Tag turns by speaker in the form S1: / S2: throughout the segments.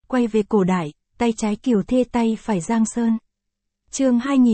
S1: quay về cổ đại, tay trái Kiều Thê tay phải Giang Sơn. Chương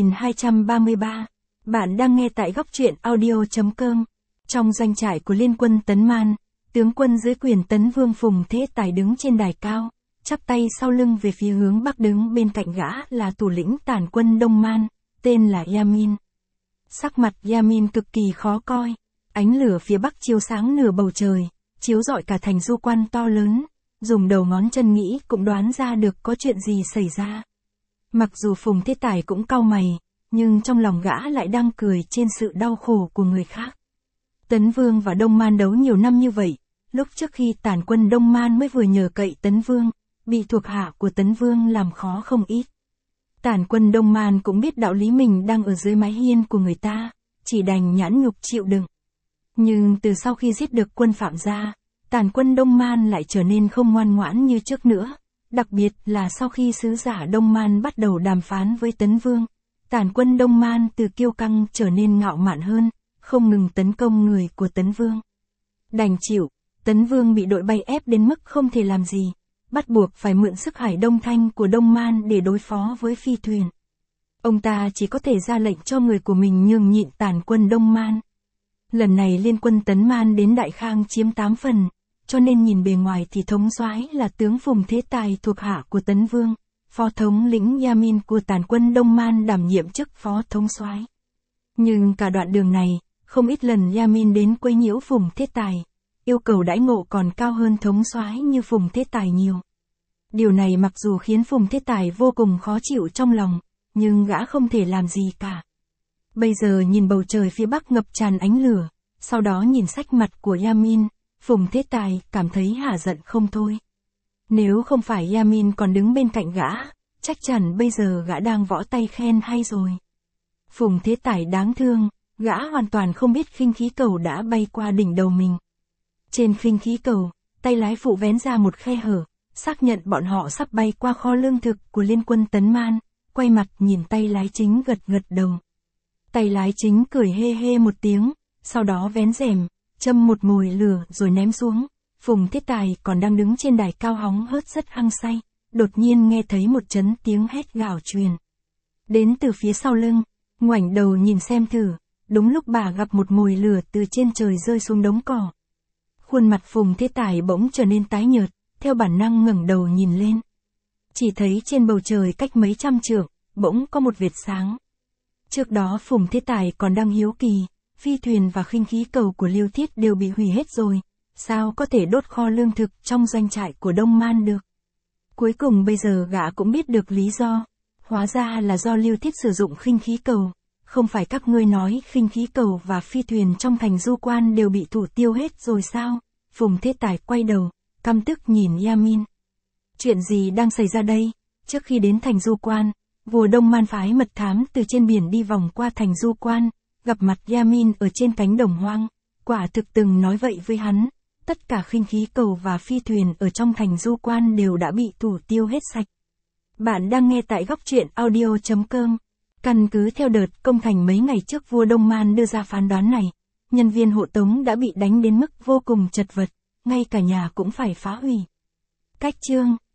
S1: 2233. Bạn đang nghe tại góc truyện audio.com. Trong doanh trại của liên quân Tấn Man, tướng quân dưới quyền Tấn Vương Phùng Thế Tài đứng trên đài cao, chắp tay sau lưng về phía hướng bắc, đứng bên cạnh gã là thủ lĩnh tản quân Đông Man, tên là Yamin. Sắc mặt Yamin cực kỳ khó coi, ánh lửa phía bắc chiếu sáng nửa bầu trời, chiếu rọi cả thành du quan to lớn, dùng đầu ngón chân nghĩ cũng đoán ra được có chuyện gì xảy ra. Mặc dù Phùng Thế Tài cũng cau mày, nhưng trong lòng gã lại đang cười trên sự đau khổ của người khác. Tấn Vương và Đông Man đấu nhiều năm như vậy, lúc trước khi tản quân Đông Man mới vừa nhờ cậy Tấn Vương, bị thuộc hạ của Tấn Vương làm khó không ít. Tản quân Đông Man cũng biết đạo lý mình đang ở dưới mái hiên của người ta, chỉ đành nhãn nhục chịu đựng. Nhưng từ sau khi giết được quân Phạm gia, tản quân Đông Man lại trở nên không ngoan ngoãn như trước nữa, đặc biệt là sau khi sứ giả Đông Man bắt đầu đàm phán với Tấn Vương, tản quân Đông Man từ kiêu căng trở nên ngạo mạn hơn, không ngừng tấn công người của Tấn Vương. Đành chịu, Tấn Vương bị đội bay ép đến mức không thể làm gì, bắt buộc phải mượn sức Hải Đông Thanh của Đông Man để đối phó với phi thuyền. Ông ta chỉ có thể ra lệnh cho người của mình nhường nhịn tản quân Đông Man. Lần này liên quân Tấn Man đến Đại Khang chiếm 8 phần, cho nên nhìn bề ngoài thì thống soái là tướng Phùng Thế Tài thuộc hạ của Tấn Vương, phó thống lĩnh Yamin của tản quân Đông Man đảm nhiệm chức phó thống soái. Nhưng cả đoạn đường này, không ít lần Yamin đến quấy nhiễu Phùng Thế Tài, yêu cầu đãi ngộ còn cao hơn thống soái như Phùng Thế Tài nhiều. Điều này mặc dù khiến Phùng Thế Tài vô cùng khó chịu trong lòng, nhưng gã không thể làm gì cả. Bây giờ nhìn bầu trời phía bắc ngập tràn ánh lửa, sau đó nhìn sắc mặt của Yamin, Phùng Thế Tài cảm thấy hả giận không thôi. Nếu không phải Yamin còn đứng bên cạnh gã, chắc chắn bây giờ gã đang võ tay khen hay rồi. Phùng Thế Tài đáng thương, gã hoàn toàn không biết khinh khí cầu đã bay qua đỉnh đầu mình. Trên khinh khí cầu, tay lái phụ vén ra một khe hở, xác nhận bọn họ sắp bay qua kho lương thực của liên quân Tấn Man, quay mặt nhìn tay lái chính gật gật đầu. Tay lái chính cười hê hê một tiếng, sau đó vén rèm, châm một mồi lửa rồi ném xuống. Phùng Thế Tài còn đang đứng trên đài cao hóng hớt rất hăng say, đột nhiên nghe thấy một chấn tiếng hét gào truyền đến từ phía sau lưng, ngoảnh đầu nhìn xem thử, đúng lúc bà gặp một mồi lửa từ trên trời rơi xuống đống cỏ. Khuôn mặt Phùng Thế Tài bỗng trở nên tái nhợt, theo bản năng ngẩng đầu nhìn lên. Chỉ thấy trên bầu trời cách mấy trăm trượng, bỗng có một vệt sáng. Trước đó Phùng Thế Tài còn đang hiếu kỳ, phi thuyền và khinh khí cầu của Liêu Thiết đều bị hủy hết rồi, sao có thể đốt kho lương thực trong doanh trại của Đông Man được. Cuối cùng bây giờ gã cũng biết được lý do, hóa ra là do Liêu Thiết sử dụng khinh khí cầu, không phải các ngươi nói khinh khí cầu và phi thuyền trong thành du quan đều bị thủ tiêu hết rồi sao? Phùng Thế Tài quay đầu, căm tức nhìn Yamin. Chuyện gì đang xảy ra đây? Trước khi đến thành du quan, vua Đông Man phái mật thám từ trên biển đi vòng qua thành du quan, gặp mặt Yamin ở trên cánh đồng hoang, quả thực từng nói vậy với hắn, tất cả khinh khí cầu và phi thuyền ở trong thành du quan đều đã bị thủ tiêu hết sạch. Bạn đang nghe tại góc truyện audio.com. Căn cứ theo đợt công thành mấy ngày trước vua Đông Man đưa ra phán đoán này, nhân viên hộ tống đã bị đánh đến mức vô cùng chật vật, ngay cả nhà cũng phải phá hủy. Cách chương